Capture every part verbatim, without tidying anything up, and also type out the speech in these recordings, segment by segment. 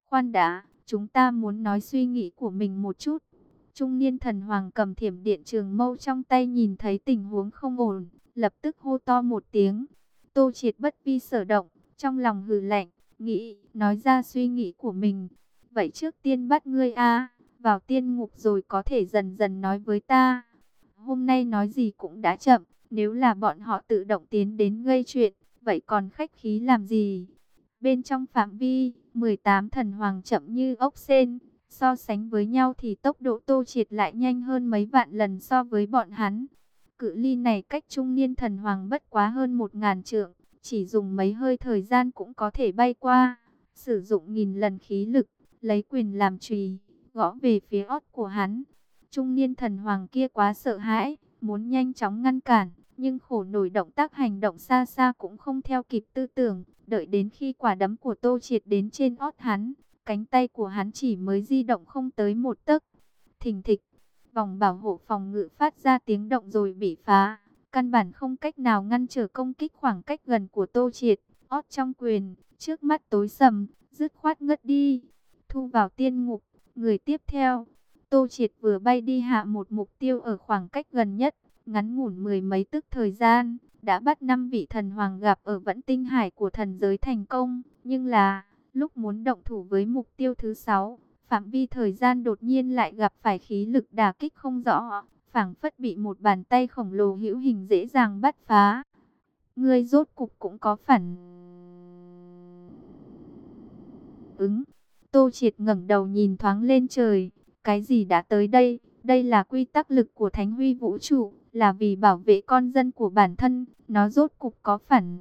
Khoan đã, chúng ta muốn nói suy nghĩ của mình một chút. Trung niên thần hoàng cầm thiểm điện trường mâu trong tay nhìn thấy tình huống không ổn, lập tức hô to một tiếng. Tô Triệt bất vi sở động, trong lòng hừ lạnh, nghĩ, nói ra suy nghĩ của mình. Vậy trước tiên bắt ngươi a, vào tiên ngục rồi có thể dần dần nói với ta. Hôm nay nói gì cũng đã chậm, nếu là bọn họ tự động tiến đến gây chuyện, vậy còn khách khí làm gì? Bên trong phạm vi, mười tám thần hoàng chậm như ốc sên, so sánh với nhau thì tốc độ Tô Triệt lại nhanh hơn mấy vạn lần so với bọn hắn. Cự ly này cách trung niên thần hoàng bất quá hơn một ngàn trượng, chỉ dùng mấy hơi thời gian cũng có thể bay qua. Sử dụng nghìn lần khí lực, lấy quyền làm chùy, gõ về phía ót của hắn. Trung niên thần hoàng kia quá sợ hãi, muốn nhanh chóng ngăn cản, nhưng khổ nổi động tác hành động xa xa cũng không theo kịp tư tưởng. Đợi đến khi quả đấm của Tô Triệt đến trên ót hắn, cánh tay của hắn chỉ mới di động không tới một tấc. Thình thịch, vòng bảo hộ phòng ngự phát ra tiếng động rồi bị phá. Căn bản không cách nào ngăn trở công kích khoảng cách gần của Tô Triệt. Ót trong quyền, trước mắt tối sầm, dứt khoát ngất đi. Thu vào tiên ngục, người tiếp theo. Tô Triệt vừa bay đi hạ một mục tiêu ở khoảng cách gần nhất, ngắn ngủn mười mấy tức thời gian, đã bắt năm vị thần hoàng gặp ở vẫn tinh hải của thần giới thành công. Nhưng là, lúc muốn động thủ với mục tiêu thứ sáu, phạm vi thời gian đột nhiên lại gặp phải khí lực đả kích không rõ, phảng phất bị một bàn tay khổng lồ hữu hình dễ dàng bắt phá. Ngươi rốt cục cũng có phản ứng. Tô Triệt ngẩng đầu nhìn thoáng lên trời. Cái gì đã tới đây? Đây là quy tắc lực của Thánh Huy Vũ Trụ, là vì bảo vệ con dân của bản thân. Nó rốt cục có phản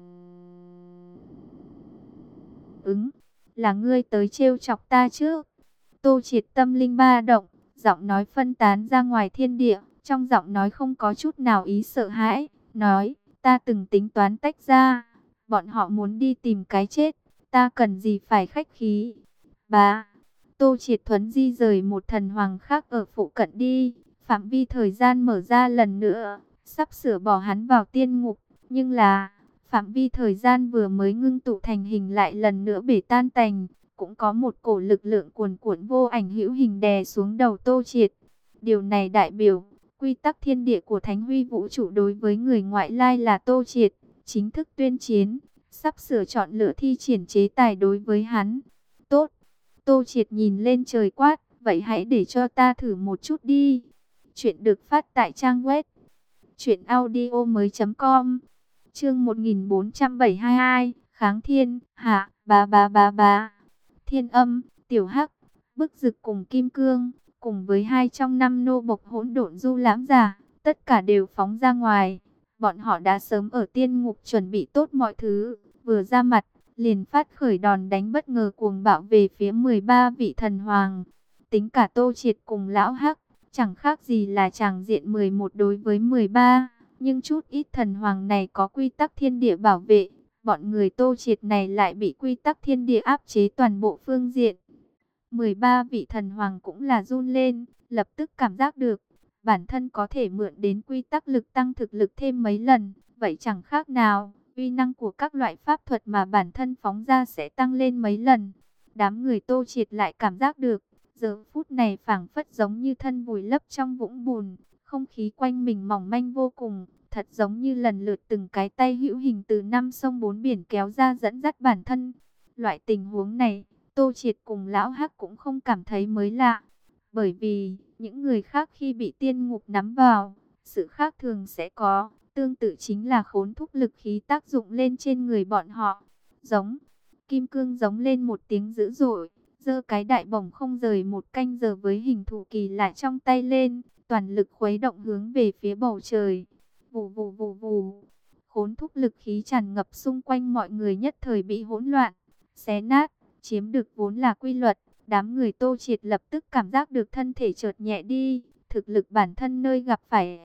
ứng. Là ngươi tới trêu chọc ta chứ? Tô Triệt tâm linh ba động, giọng nói phân tán ra ngoài thiên địa. Trong giọng nói không có chút nào ý sợ hãi. Nói, ta từng tính toán tách ra. Bọn họ muốn đi tìm cái chết. Ta cần gì phải khách khí. Ba, Tô Triệt thuấn di rời một thần hoàng khác ở phụ cận đi. Phạm vi thời gian mở ra lần nữa, sắp sửa bỏ hắn vào tiên ngục. Nhưng là, phạm vi thời gian vừa mới ngưng tụ thành hình lại lần nữa bể tan tành. Cũng có một cổ lực lượng cuồn cuộn vô ảnh hữu hình đè xuống đầu Tô Triệt. Điều này đại biểu, quy tắc thiên địa của Thánh Huy Vũ Trụ đối với người ngoại lai là Tô Triệt, chính thức tuyên chiến, sắp sửa chọn lựa thi triển chế tài đối với hắn. Tốt, Tô Triệt nhìn lên trời quát, vậy hãy để cho ta thử một chút đi. Chuyện được phát tại trang web truyện audio mới chấm com. Chương một nghìn bốn trăm bảy mươi hai, Kháng Thiên, hạ, ba ba ba ba. Thiên Âm, Tiểu Hắc, Bức Dực cùng Kim Cương, cùng với hai trong năm nô bộc hỗn độn du lãm giả, tất cả đều phóng ra ngoài. Bọn họ đã sớm ở tiên ngục chuẩn bị tốt mọi thứ, vừa ra mặt, liền phát khởi đòn đánh bất ngờ cuồng bạo về phía mười ba vị thần hoàng. Tính cả Tô Triệt cùng Lão Hắc, chẳng khác gì là tràng diện mười một đối với mười ba. Nhưng chút ít thần hoàng này có quy tắc thiên địa bảo vệ, bọn người Tô Triệt này lại bị quy tắc thiên địa áp chế toàn bộ phương diện. mười ba vị thần hoàng cũng là run lên, lập tức cảm giác được, bản thân có thể mượn đến quy tắc lực tăng thực lực thêm mấy lần, vậy chẳng khác nào, uy năng của các loại pháp thuật mà bản thân phóng ra sẽ tăng lên mấy lần. Đám người Tô Triệt lại cảm giác được, giờ phút này phảng phất giống như thân vùi lấp trong vũng bùn, không khí quanh mình mỏng manh vô cùng, thật giống như lần lượt từng cái tay hữu hình từ năm sông bốn biển kéo ra dẫn dắt bản thân. Loại tình huống này, Tô Triệt cùng Lão Hắc cũng không cảm thấy mới lạ, bởi vì những người khác khi bị tiên ngục nắm vào, sự khác thường sẽ có, tương tự chính là khốn thúc lực khí tác dụng lên trên người bọn họ. Giống, Kim Cương giống lên một tiếng dữ dội, giơ cái đại bổng không rời một canh giờ với hình thù kỳ lạ trong tay lên, toàn lực khuấy động hướng về phía bầu trời. Vù vù vù vù, khốn thúc lực khí tràn ngập xung quanh mọi người nhất thời bị hỗn loạn, xé nát, chiếm được vốn là quy luật. Đám người Tô Triệt lập tức cảm giác được thân thể chợt nhẹ đi, thực lực bản thân nơi gặp phải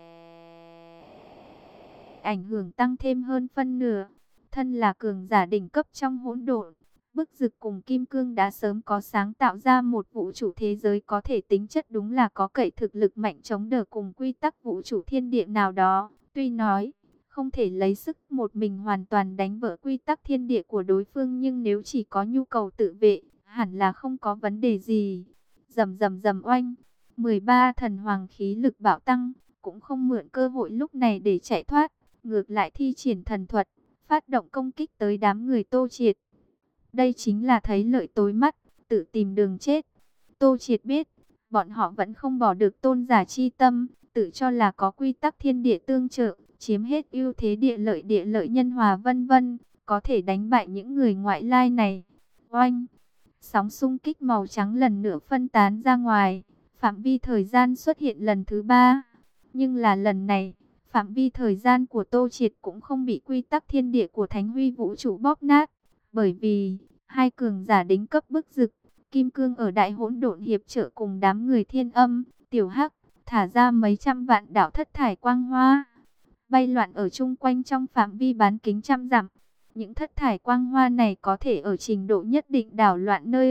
ảnh hưởng tăng thêm hơn phân nửa. Thân là cường giả đỉnh cấp trong hỗn độn, Bức Dực cùng Kim Cương đã sớm có sáng tạo ra một vũ trụ thế giới có thể tính chất đúng là có cậy thực lực mạnh chống đỡ cùng quy tắc vũ trụ thiên địa nào đó. Tuy nói, không thể lấy sức một mình hoàn toàn đánh vỡ quy tắc thiên địa của đối phương, nhưng nếu chỉ có nhu cầu tự vệ, hẳn là không có vấn đề gì. Rầm rầm rầm oanh, mười ba thần hoàng khí lực bạo tăng, cũng không mượn cơ hội lúc này để chạy thoát, ngược lại thi triển thần thuật, phát động công kích tới đám người Tô Triệt. Đây chính là thấy lợi tối mắt, tự tìm đường chết. Tô Triệt biết, bọn họ vẫn không bỏ được tôn giả chi tâm, tự cho là có quy tắc thiên địa tương trợ, chiếm hết ưu thế địa lợi địa lợi nhân hòa vân vân, có thể đánh bại những người ngoại lai này. Oanh! Sóng xung kích màu trắng lần nữa phân tán ra ngoài, phạm vi thời gian xuất hiện lần thứ ba. Nhưng là lần này, phạm vi thời gian của Tô Triệt cũng không bị quy tắc thiên địa của Thánh Huy Vũ Trụ bóp nát, bởi vì hai cường giả đỉnh cấp bức rực, Kim Cương ở Đại Hỗn Độn hiệp trợ cùng đám người Thiên Âm, Tiểu Hắc, thả ra mấy trăm vạn đạo thất thải quang hoa, bay loạn ở chung quanh trong phạm vi bán kính trăm dặm. Những thất thải quang hoa này có thể ở trình độ nhất định đảo loạn nơi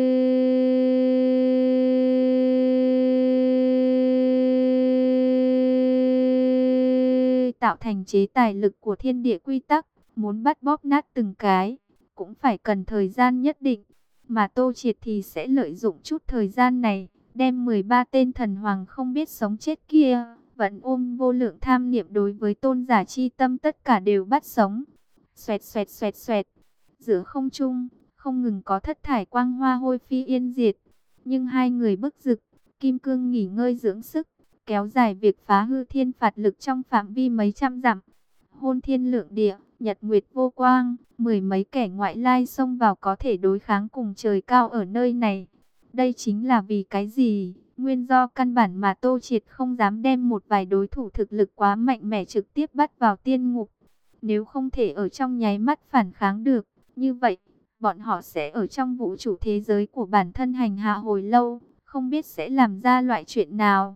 tạo thành chế tài lực của thiên địa quy tắc, muốn bắt bóp nát từng cái, cũng phải cần thời gian nhất định. Mà Tô Triệt thì sẽ lợi dụng chút thời gian này, đem mười ba tên thần hoàng không biết sống chết kia, vẫn ôm vô lượng tham niệm đối với tôn giả chi tâm tất cả đều bắt sống. Xoẹt xoẹt xoẹt xoẹt, giữa không trung, không ngừng có thất thải quang hoa hôi phi yên diệt. Nhưng hai người bức rực, Kim Cương nghỉ ngơi dưỡng sức, kéo dài việc phá hư thiên phạt lực trong phạm vi mấy trăm dặm. Hôn thiên lượng địa, nhật nguyệt vô quang, mười mấy kẻ ngoại lai xông vào có thể đối kháng cùng trời cao ở nơi này. Đây chính là vì cái gì? Nguyên do căn bản mà Tô Triệt không dám đem một vài đối thủ thực lực quá mạnh mẽ trực tiếp bắt vào tiên ngục. Nếu không thể ở trong nháy mắt phản kháng được, như vậy, bọn họ sẽ ở trong vũ trụ thế giới của bản thân hành hạ hồi lâu, không biết sẽ làm ra loại chuyện nào.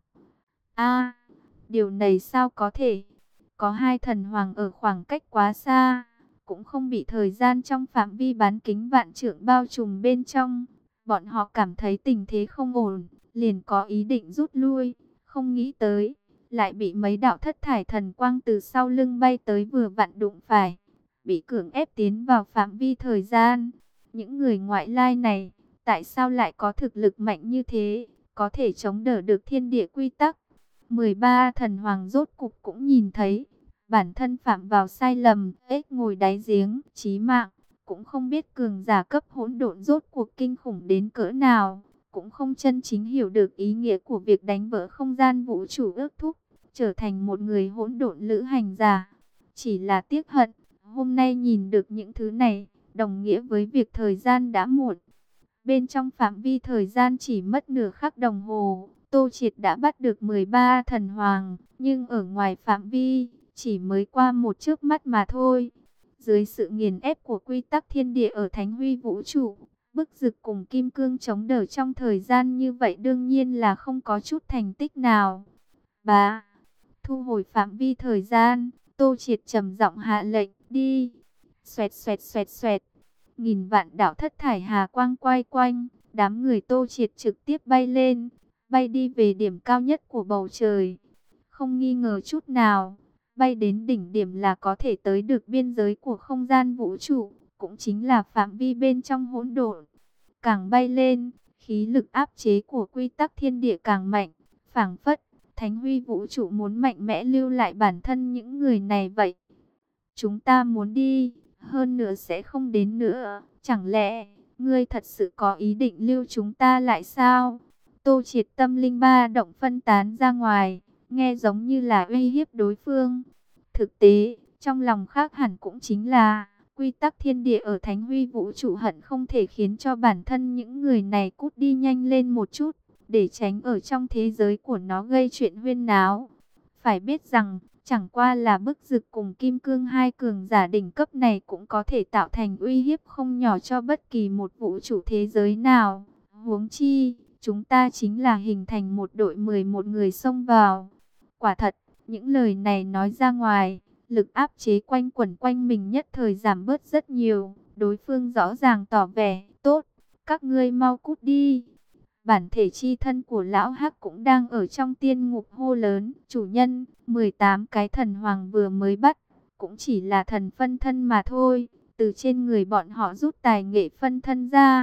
A, điều này sao có thể? Có hai thần hoàng ở khoảng cách quá xa, cũng không bị thời gian trong phạm vi bán kính vạn trượng bao trùm bên trong. Bọn họ cảm thấy tình thế không ổn, liền có ý định rút lui, không nghĩ tới lại bị mấy đạo thất thải thần quang từ sau lưng bay tới vừa vặn đụng phải, bị cưỡng ép tiến vào phạm vi thời gian. Những người ngoại lai này, tại sao lại có thực lực mạnh như thế, có thể chống đỡ được thiên địa quy tắc? mười ba thần hoàng rốt cục cũng nhìn thấy, bản thân phạm vào sai lầm, ếch ngồi đáy giếng, chí mạng, cũng không biết cường giả cấp hỗn độn rốt cuộc kinh khủng đến cỡ nào, cũng không chân chính hiểu được ý nghĩa của việc đánh vỡ không gian vũ trụ ước thúc, trở thành một người hỗn độn lữ hành giả. Chỉ là tiếc hận, hôm nay nhìn được những thứ này, đồng nghĩa với việc thời gian đã muộn. Bên trong phạm vi thời gian chỉ mất nửa khắc đồng hồ, Tô Triệt đã bắt được mười ba thần hoàng, nhưng ở ngoài phạm vi, chỉ mới qua một chớp mắt mà thôi. Dưới sự nghiền ép của quy tắc thiên địa ở Thánh Huy Vũ Trụ, bức rực cùng Kim Cương chống đỡ trong thời gian như vậy đương nhiên là không có chút thành tích nào. Ba, thu hồi phạm vi thời gian, Tô Triệt trầm giọng hạ lệnh, đi. Xoẹt xoẹt xoẹt xoẹt, nghìn vạn đạo thất thải hà quang quay quanh, đám người Tô Triệt trực tiếp bay lên, bay đi về điểm cao nhất của bầu trời. Không nghi ngờ chút nào, bay đến đỉnh điểm là có thể tới được biên giới của không gian vũ trụ, cũng chính là phạm vi bên trong hỗn độn. Càng bay lên, khí lực áp chế của quy tắc thiên địa càng mạnh, phảng phất Thánh Huy Vũ Trụ muốn mạnh mẽ lưu lại bản thân những người này vậy. Chúng ta muốn đi, hơn nữa sẽ không đến nữa, chẳng lẽ ngươi thật sự có ý định lưu chúng ta lại sao? Tô Triệt tâm linh ba động phân tán ra ngoài, nghe giống như là uy hiếp đối phương. Thực tế, trong lòng khác hẳn cũng chính là quy tắc thiên địa ở Thánh Huy Vũ Trụ hận không thể khiến cho bản thân những người này cút đi nhanh lên một chút, để tránh ở trong thế giới của nó gây chuyện huyên náo. Phải biết rằng, chẳng qua là bức rực cùng Kim Cương hai cường giả đỉnh cấp này cũng có thể tạo thành uy hiếp không nhỏ cho bất kỳ một vũ trụ thế giới nào. Huống chi, chúng ta chính là hình thành một đội mười một người xông vào. Quả thật, những lời này nói ra ngoài, lực áp chế quanh quẩn quanh mình nhất thời giảm bớt rất nhiều. Đối phương rõ ràng tỏ vẻ, tốt, các ngươi mau cút đi. Bản thể chi thân của lão Hắc cũng đang ở trong tiên ngục hô lớn, chủ nhân, mười tám cái thần hoàng vừa mới bắt, cũng chỉ là thần phân thân mà thôi, từ trên người bọn họ rút tài nghệ phân thân ra,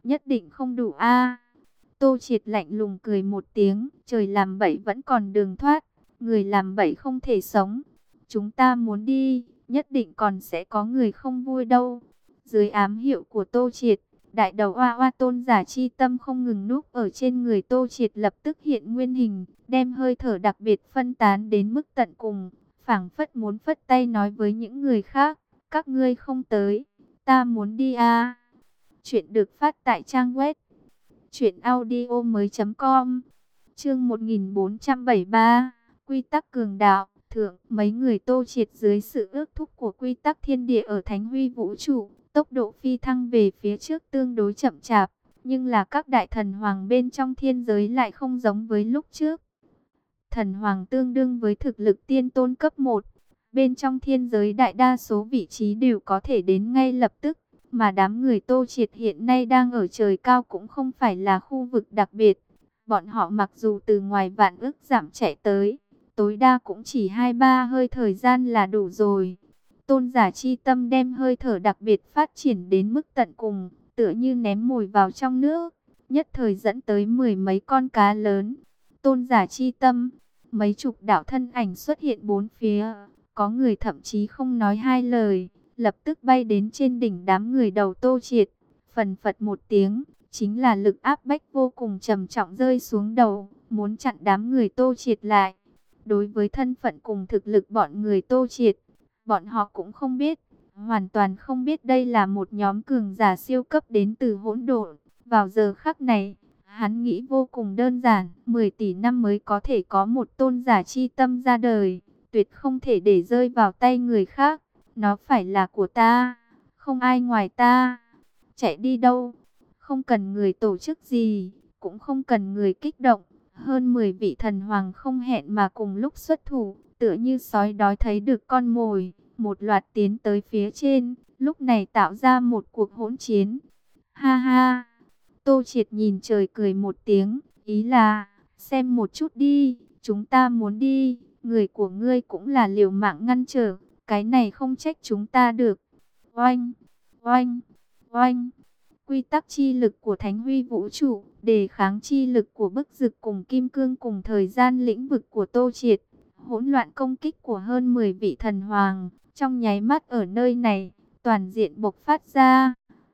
nhất định không đủ a. Tô Triệt lạnh lùng cười một tiếng, trời làm bậy vẫn còn đường thoát, người làm bậy không thể sống. Chúng ta muốn đi, nhất định còn sẽ có người không vui đâu. Dưới ám hiệu của Tô Triệt, đại đầu oa oa tôn giả chi tâm không ngừng núp ở trên người Tô Triệt lập tức hiện nguyên hình, đem hơi thở đặc biệt phân tán đến mức tận cùng, phảng phất muốn phất tay nói với những người khác, các ngươi không tới, ta muốn đi a. Chuyện được phát tại trang web truyện audio mới chấm com. Chương một nghìn bốn trăm bảy mươi ba, quy tắc cường đạo. Thượng, mấy người Tô Triệt dưới sự ước thúc của quy tắc thiên địa ở Thánh Huy vũ trụ, tốc độ phi thăng về phía trước tương đối chậm chạp, nhưng là các đại thần hoàng bên trong thiên giới lại không giống với lúc trước. Thần hoàng tương đương với thực lực tiên tôn cấp một, bên trong thiên giới đại đa số vị trí đều có thể đến ngay lập tức, mà đám người Tô Triệt hiện nay đang ở trời cao cũng không phải là khu vực đặc biệt. Bọn họ mặc dù từ ngoài vạn ức giảm chạy tới, tối đa cũng chỉ hai ba hơi thời gian là đủ rồi. Tôn giả chi tâm đem hơi thở đặc biệt phát triển đến mức tận cùng, tựa như ném mồi vào trong nước, nhất thời dẫn tới mười mấy con cá lớn. Tôn giả chi tâm, mấy chục đạo thân ảnh xuất hiện bốn phía, có người thậm chí không nói hai lời, lập tức bay đến trên đỉnh đám người đầu Tô Triệt, phần phật một tiếng, chính là lực áp bách vô cùng trầm trọng rơi xuống đầu, muốn chặn đám người Tô Triệt lại. Đối với thân phận cùng thực lực bọn người Tô Triệt, bọn họ cũng không biết, hoàn toàn không biết đây là một nhóm cường giả siêu cấp đến từ hỗn độn. Vào giờ khắc này, hắn nghĩ vô cùng đơn giản, mười tỷ năm mới có thể có một tôn giả chi tâm ra đời, tuyệt không thể để rơi vào tay người khác, nó phải là của ta, không ai ngoài ta. Chạy đi đâu? Không cần người tổ chức gì, cũng không cần người kích động. Hơn mười vị thần hoàng không hẹn mà cùng lúc xuất thủ, tựa như sói đói thấy được con mồi, một loạt tiến tới phía trên, lúc này tạo ra một cuộc hỗn chiến. Ha ha! Tô Triệt nhìn trời cười một tiếng, ý là, xem một chút đi, chúng ta muốn đi, người của ngươi cũng là liều mạng ngăn trở, cái này không trách chúng ta được. Oanh! Oanh! Oanh! Quy tắc chi lực của Thánh Huy vũ trụ, đề kháng chi lực của Bức Dực cùng Kim Cương cùng thời gian lĩnh vực của Tô Triệt, hỗn loạn công kích của hơn mười vị thần hoàng, trong nháy mắt ở nơi này, toàn diện bộc phát ra.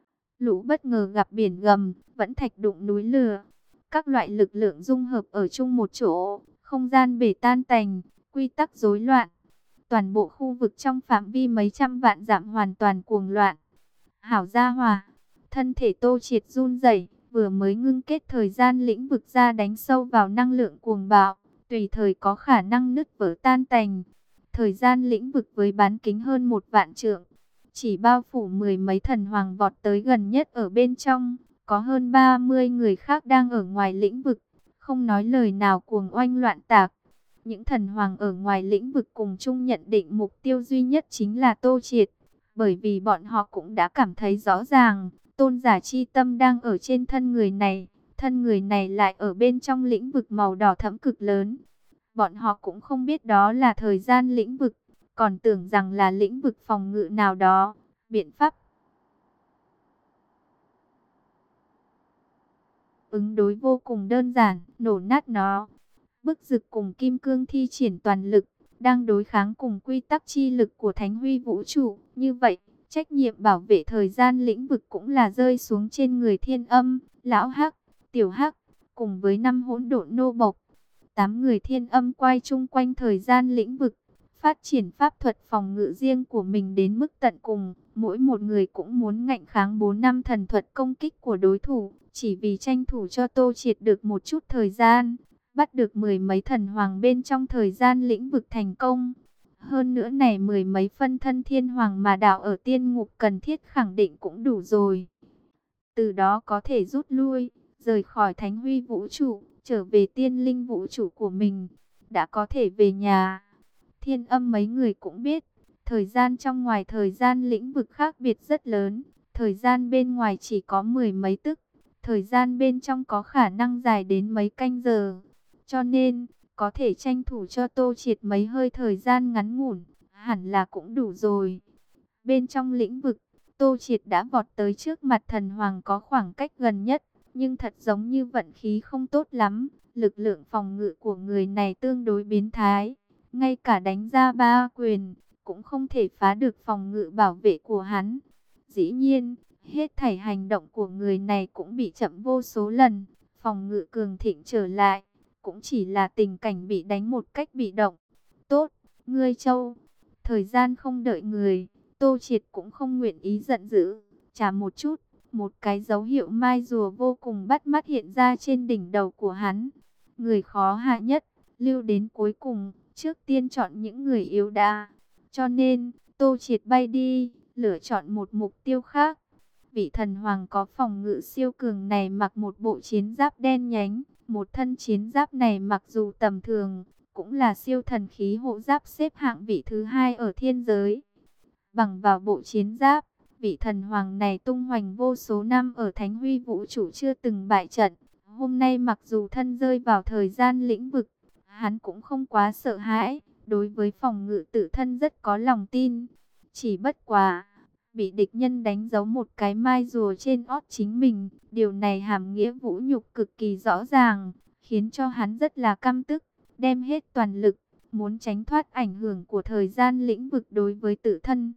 Lũ bất ngờ gặp biển gầm, vẫn thạch đụng núi lửa, các loại lực lượng dung hợp ở chung một chỗ, không gian bể tan tành, quy tắc rối loạn. Toàn bộ khu vực trong phạm vi mấy trăm vạn dặm hoàn toàn cuồng loạn. Hảo gia hòa, thân thể Tô Triệt run rẩy, vừa mới ngưng kết thời gian lĩnh vực ra đánh sâu vào năng lượng cuồng bạo, tùy thời có khả năng nứt vỡ tan tành. Thời gian lĩnh vực với bán kính hơn một vạn trượng, chỉ bao phủ mười mấy thần hoàng vọt tới gần nhất ở bên trong, có hơn ba mươi người khác đang ở ngoài lĩnh vực, không nói lời nào cuồng oanh loạn tạc. Những thần hoàng ở ngoài lĩnh vực cùng chung nhận định mục tiêu duy nhất chính là Tô Triệt, bởi vì bọn họ cũng đã cảm thấy rõ ràng, tôn giả chi tâm đang ở trên thân người này, thân người này lại ở bên trong lĩnh vực màu đỏ thẫm cực lớn. Bọn họ cũng không biết đó là thời gian lĩnh vực, còn tưởng rằng là lĩnh vực phòng ngự nào đó, biện pháp ứng đối vô cùng đơn giản, nổ nát nó. Bức Dực cùng Kim Cương thi triển toàn lực, đang đối kháng cùng quy tắc chi lực của Thánh Huy vũ trụ. Như vậy, trách nhiệm bảo vệ thời gian lĩnh vực cũng là rơi xuống trên người Thiên Âm, Lão Hắc, Tiểu Hắc, cùng với năm hỗn độn nô bộc. Tám người Thiên Âm quay chung quanh thời gian lĩnh vực, phát triển pháp thuật phòng ngự riêng của mình đến mức tận cùng. Mỗi một người cũng muốn ngạnh kháng bốn năm thần thuật công kích của đối thủ, chỉ vì tranh thủ cho Tô Triệt được một chút thời gian, bắt được mười mấy thần hoàng bên trong thời gian lĩnh vực thành công. Hơn nữa này mười mấy phân thân thiên hoàng mà đạo ở tiên ngục cần thiết khẳng định cũng đủ rồi. Từ đó có thể rút lui, rời khỏi Thánh Huy vũ trụ, trở về tiên linh vũ trụ của mình, đã có thể về nhà. Thiên Âm mấy người cũng biết, thời gian trong ngoài thời gian lĩnh vực khác biệt rất lớn, thời gian bên ngoài chỉ có mười mấy tức, thời gian bên trong có khả năng dài đến mấy canh giờ. Cho nên, có thể tranh thủ cho Tô Triệt mấy hơi thời gian ngắn ngủn, hẳn là cũng đủ rồi. Bên trong lĩnh vực, Tô Triệt đã vọt tới trước mặt thần hoàng có khoảng cách gần nhất, nhưng thật giống như vận khí không tốt lắm. Lực lượng phòng ngự của người này tương đối biến thái, ngay cả đánh ra ba quyền, cũng không thể phá được phòng ngự bảo vệ của hắn. Dĩ nhiên, hết thảy hành động của người này cũng bị chậm vô số lần, phòng ngự cường thịnh trở lại, cũng chỉ là tình cảnh bị đánh một cách bị động. Tốt, ngươi Châu, thời gian không đợi người, Tô Triệt cũng không nguyện ý giận dữ, trả một chút, một cái dấu hiệu mai rùa vô cùng bắt mắt hiện ra trên đỉnh đầu của hắn. Người khó hạ nhất, lưu đến cuối cùng, trước tiên chọn những người yếu đã. Cho nên, Tô Triệt bay đi, lựa chọn một mục tiêu khác. Vị thần hoàng có phòng ngự siêu cường này mặc một bộ chiến giáp đen nhánh. Một thân chiến giáp này mặc dù tầm thường, cũng là siêu thần khí hộ giáp xếp hạng vị thứ hai ở thiên giới. Bằng vào bộ chiến giáp, vị thần hoàng này tung hoành vô số năm ở Thánh Huy vũ trụ chưa từng bại trận. Hôm nay mặc dù thân rơi vào thời gian lĩnh vực, hắn cũng không quá sợ hãi, đối với phòng ngự tự thân rất có lòng tin. Chỉ bất quá, bị địch nhân đánh dấu một cái mai rùa trên ót chính mình, điều này hàm nghĩa vũ nhục cực kỳ rõ ràng, khiến cho hắn rất là căm tức, đem hết toàn lực, muốn tránh thoát ảnh hưởng của thời gian lĩnh vực đối với tự thân.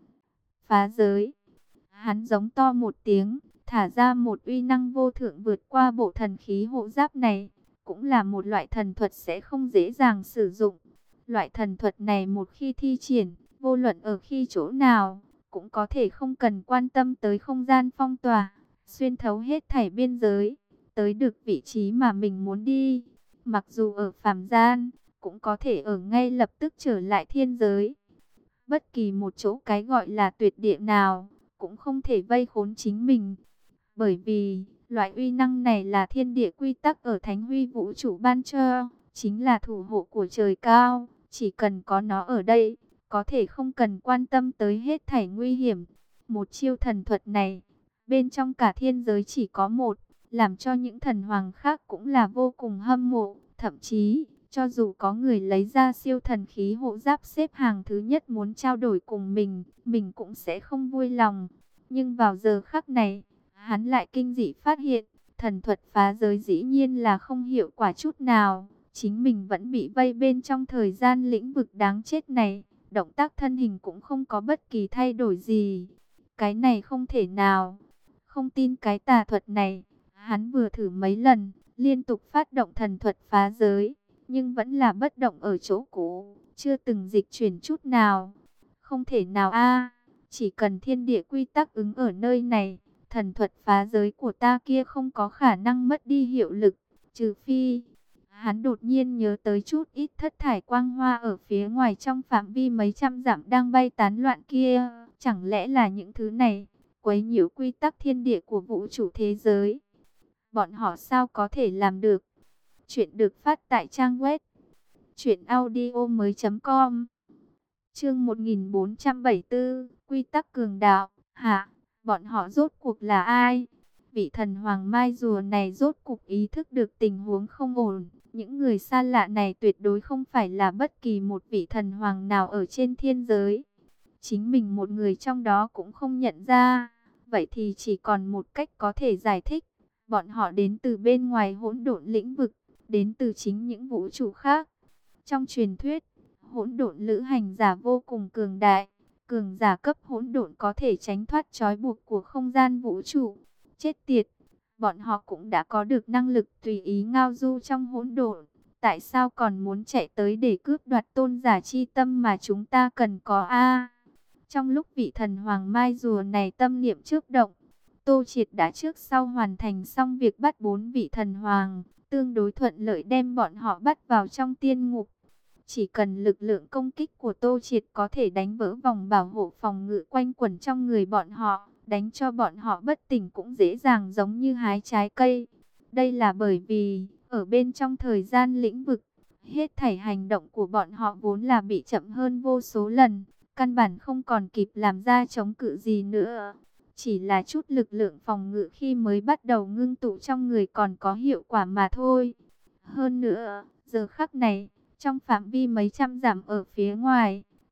Phá giới, hắn giống to một tiếng, thả ra một uy năng vô thượng vượt qua bộ thần khí hộ giáp này, cũng là một loại thần thuật sẽ không dễ dàng sử dụng. Loại thần thuật này một khi thi triển, vô luận ở khi chỗ nào, cũng có thể không cần quan tâm tới không gian phong tỏa, xuyên thấu hết thảy biên giới, tới được vị trí mà mình muốn đi. Mặc dù ở phàm gian, cũng có thể ở ngay lập tức trở lại thiên giới. Bất kỳ một chỗ cái gọi là tuyệt địa nào, cũng không thể vây khốn chính mình. Bởi vì, loại uy năng này là thiên địa quy tắc ở Thánh Huy vũ trụ ban cho, chính là thủ hộ của trời cao. Chỉ cần có nó ở đây, có thể không cần quan tâm tới hết thảy nguy hiểm. Một chiêu thần thuật này, bên trong cả thiên giới chỉ có một, làm cho những thần hoàng khác cũng là vô cùng hâm mộ. Thậm chí, cho dù có người lấy ra siêu thần khí hộ giáp xếp hàng thứ nhất muốn trao đổi cùng mình, mình cũng sẽ không vui lòng. Nhưng vào giờ khắc này, hắn lại kinh dị phát hiện, thần thuật phá giới dĩ nhiên là không hiệu quả chút nào. Chính mình vẫn bị vây bên trong thời gian lĩnh vực đáng chết này, động tác thân hình cũng không có bất kỳ thay đổi gì. Cái này không thể nào, không tin cái tà thuật này. Hắn vừa thử mấy lần, liên tục phát động thần thuật phá giới, nhưng vẫn là bất động ở chỗ cũ, chưa từng dịch chuyển chút nào. Không thể nào a, chỉ cần thiên địa quy tắc ứng ở nơi này, thần thuật phá giới của ta kia không có khả năng mất đi hiệu lực, trừ phi... Hắn đột nhiên nhớ tới chút ít thất thải quang hoa ở phía ngoài trong phạm vi mấy trăm dặm đang bay tán loạn kia. Chẳng lẽ là những thứ này, quấy nhiễu quy tắc thiên địa của vũ trụ thế giới? Bọn họ sao có thể làm được? Chuyện được phát tại trang web truyện audio mới chấm com. Chương một nghìn bốn trăm bảy mươi tư, quy tắc cường đạo. Hả? Bọn họ rốt cuộc là ai? Vị thần hoàng mai rùa này rốt cuộc ý thức được tình huống không ổn. Những người xa lạ này tuyệt đối không phải là bất kỳ một vị thần hoàng nào ở trên thiên giới. Chính mình một người trong đó cũng không nhận ra. Vậy thì chỉ còn một cách có thể giải thích. Bọn họ đến từ bên ngoài hỗn độn lĩnh vực, đến từ chính những vũ trụ khác. Trong truyền thuyết, hỗn độn lữ hành giả vô cùng cường đại. Cường giả cấp hỗn độn có thể tránh thoát trói buộc của không gian vũ trụ. Chết tiệt! Bọn họ cũng đã có được năng lực tùy ý ngao du trong hỗn độn. Tại sao còn muốn chạy tới để cướp đoạt tôn giả chi tâm mà chúng ta cần có a? Trong lúc vị thần hoàng mai rùa này tâm niệm trước động, Tô Triệt đã trước sau hoàn thành xong việc bắt bốn vị thần hoàng, tương đối thuận lợi đem bọn họ bắt vào trong tiên ngục. Chỉ cần lực lượng công kích của Tô Triệt có thể đánh vỡ vòng bảo hộ phòng ngự quanh quẩn trong người bọn họ, đánh cho bọn họ bất tỉnh cũng dễ dàng giống như hái trái cây. Đây là bởi vì, ở bên trong thời gian lĩnh vực, hết thảy hành động của bọn họ vốn là bị chậm hơn vô số lần, căn bản không còn kịp làm ra chống cự gì nữa. Chỉ là chút lực lượng phòng ngự khi mới bắt đầu ngưng tụ trong người còn có hiệu quả mà thôi. Hơn nữa, giờ khắc này, trong phạm vi mấy trăm dặm ở phía ngoài,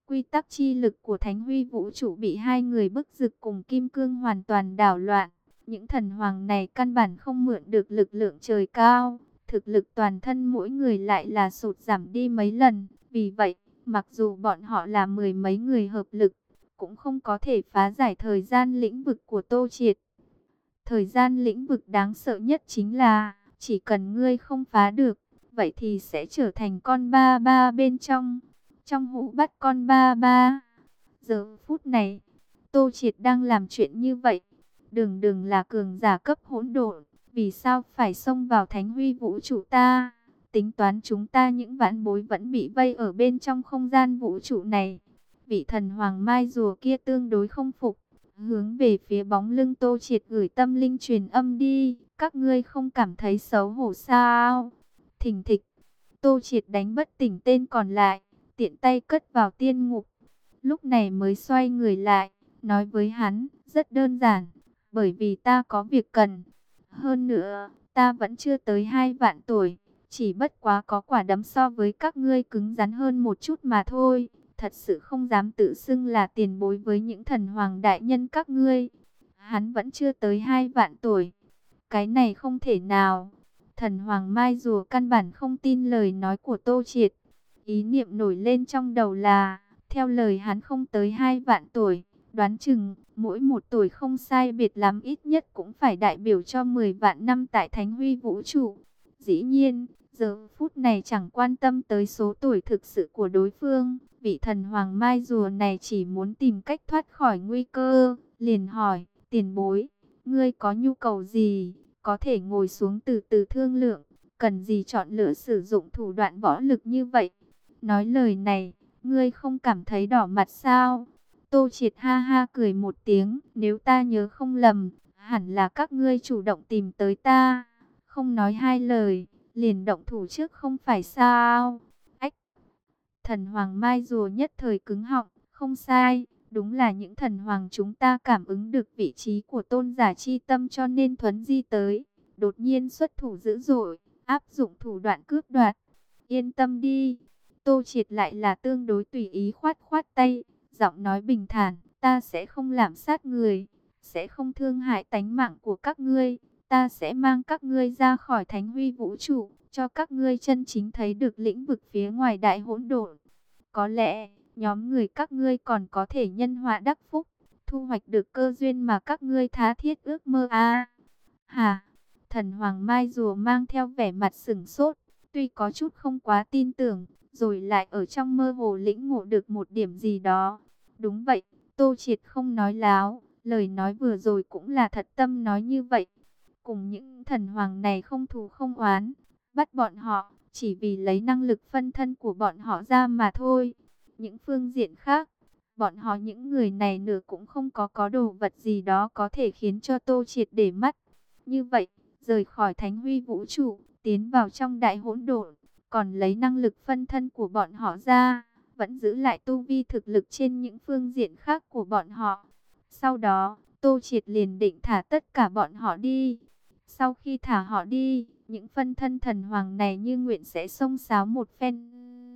Quy tắc chi lực của Thánh Huy vũ trụ bị hai người bức rực cùng kim cương hoàn toàn đảo loạn. Những thần hoàng này căn bản không mượn được lực lượng trời cao. Thực lực toàn thân mỗi người lại là sụt giảm đi mấy lần. Vì vậy, mặc dù bọn họ là mười mấy người hợp lực, cũng không có thể phá giải thời gian lĩnh vực của Tô Triệt. Thời gian lĩnh vực đáng sợ nhất chính là, chỉ cần ngươi không phá được, vậy thì sẽ trở thành con ba ba bên trong. Trong hũ bắt con ba ba. Giờ phút này, Tô Triệt đang làm chuyện như vậy. Đường đường là cường giả cấp hỗn độn, vì sao phải xông vào Thánh Huy vũ trụ ta? Tính toán chúng ta những vãn bối vẫn bị vây ở bên trong không gian vũ trụ này. Vị thần hoàng mai rùa kia tương đối không phục, hướng về phía bóng lưng Tô Triệt gửi tâm linh truyền âm đi. Các ngươi không cảm thấy xấu hổ sao? Thình thịch, Tô Triệt đánh bất tỉnh tên còn lại, tiện tay cất vào tiên ngục. Lúc này mới xoay người lại, nói với hắn, rất đơn giản, bởi vì ta có việc cần. Hơn nữa, ta vẫn chưa tới hai vạn tuổi, chỉ bất quá có quả đấm so với các ngươi cứng rắn hơn một chút mà thôi. Thật sự không dám tự xưng là tiền bối với những thần hoàng đại nhân các ngươi. Hắn vẫn chưa tới hai vạn tuổi. Cái này không thể nào. Thần hoàng mai rùa căn bản không tin lời nói của Tô Triệt. Ý niệm nổi lên trong đầu là, theo lời hắn không tới hai vạn tuổi, đoán chừng mỗi một tuổi không sai biệt lắm ít nhất cũng phải đại biểu cho mười vạn năm tại Thánh Huy vũ trụ. Dĩ nhiên, giờ phút này chẳng quan tâm tới số tuổi thực sự của đối phương. Vị thần hoàng mai rùa này chỉ muốn tìm cách thoát khỏi nguy cơ, liền hỏi, tiền bối, ngươi có nhu cầu gì, có thể ngồi xuống từ từ thương lượng, cần gì chọn lựa sử dụng thủ đoạn võ lực như vậy. Nói lời này, ngươi không cảm thấy đỏ mặt sao? Tô Triệt ha ha cười một tiếng, nếu ta nhớ không lầm, hẳn là các ngươi chủ động tìm tới ta, không nói hai lời, liền động thủ trước không phải sao? Ách! Thần hoàng mai rùa nhất thời cứng họng, không sai, đúng là những thần hoàng chúng ta cảm ứng được vị trí của tôn giả chi tâm cho nên thuấn di tới, đột nhiên xuất thủ dữ dội, áp dụng thủ đoạn cướp đoạt. Yên tâm đi. Tô Triệt lại là tương đối tùy ý khoát khoát tay, giọng nói bình thản, ta sẽ không lạm sát người, sẽ không thương hại tánh mạng của các ngươi, ta sẽ mang các ngươi ra khỏi Thánh Huy vũ trụ, cho các ngươi chân chính thấy được lĩnh vực phía ngoài đại hỗn độn. Có lẽ, nhóm người các ngươi còn có thể nhân họa đắc phúc, thu hoạch được cơ duyên mà các ngươi tha thiết ước mơ a. À, hả? Thần hoàng mai rùa mang theo vẻ mặt sửng sốt, tuy có chút không quá tin tưởng, rồi lại ở trong mơ hồ lĩnh ngộ được một điểm gì đó. Đúng vậy, Tô Triệt không nói láo, lời nói vừa rồi cũng là thật tâm nói như vậy. Cùng những thần hoàng này không thù không oán, bắt bọn họ chỉ vì lấy năng lực phân thân của bọn họ ra mà thôi. Những phương diện khác, bọn họ những người này nửa cũng không có có đồ vật gì đó có thể khiến cho Tô Triệt để mắt. Như vậy, rời khỏi Thánh Huy vũ trụ, tiến vào trong đại hỗn độn, còn lấy năng lực phân thân của bọn họ ra, vẫn giữ lại tu vi thực lực trên những phương diện khác của bọn họ. Sau đó, Tô Triệt liền định thả tất cả bọn họ đi. Sau khi thả họ đi, những phân thân thần hoàng này như nguyện sẽ xông xáo một phen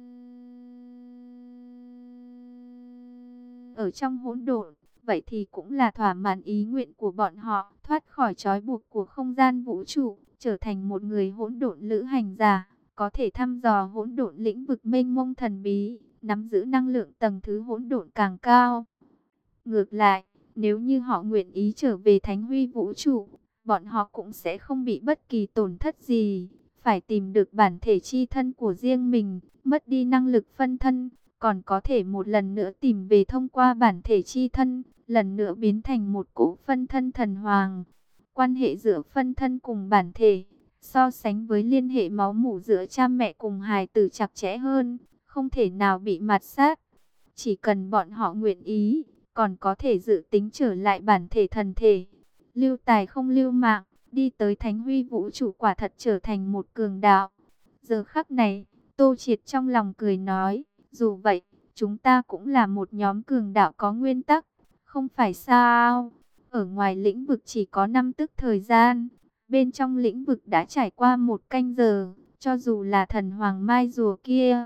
ở trong hỗn độn. Vậy thì cũng là thỏa mãn ý nguyện của bọn họ, thoát khỏi trói buộc của không gian vũ trụ, trở thành một người hỗn độn lữ hành giả, có thể thăm dò hỗn độn lĩnh vực mênh mông thần bí, nắm giữ năng lượng tầng thứ hỗn độn càng cao. Ngược lại, nếu như họ nguyện ý trở về Thánh Huy vũ trụ, bọn họ cũng sẽ không bị bất kỳ tổn thất gì, phải tìm được bản thể chi thân của riêng mình, mất đi năng lực phân thân, còn có thể một lần nữa tìm về thông qua bản thể chi thân, lần nữa biến thành một cỗ phân thân thần hoàng. Quan hệ giữa phân thân cùng bản thể, so sánh với liên hệ máu mủ giữa cha mẹ cùng hài tử chặt chẽ hơn, không thể nào bị mạt sát. Chỉ cần bọn họ nguyện ý, còn có thể dự tính trở lại bản thể thần thể. Lưu tài không lưu mạng, đi tới Thánh Huy vũ trụ quả thật trở thành một cường đạo. Giờ khắc này, Tô Triệt trong lòng cười nói, dù vậy, chúng ta cũng là một nhóm cường đạo có nguyên tắc, không phải sao? Ở ngoài lĩnh vực chỉ có năm tức thời gian, bên trong lĩnh vực đã trải qua một canh giờ, cho dù là thần hoàng mai rùa kia,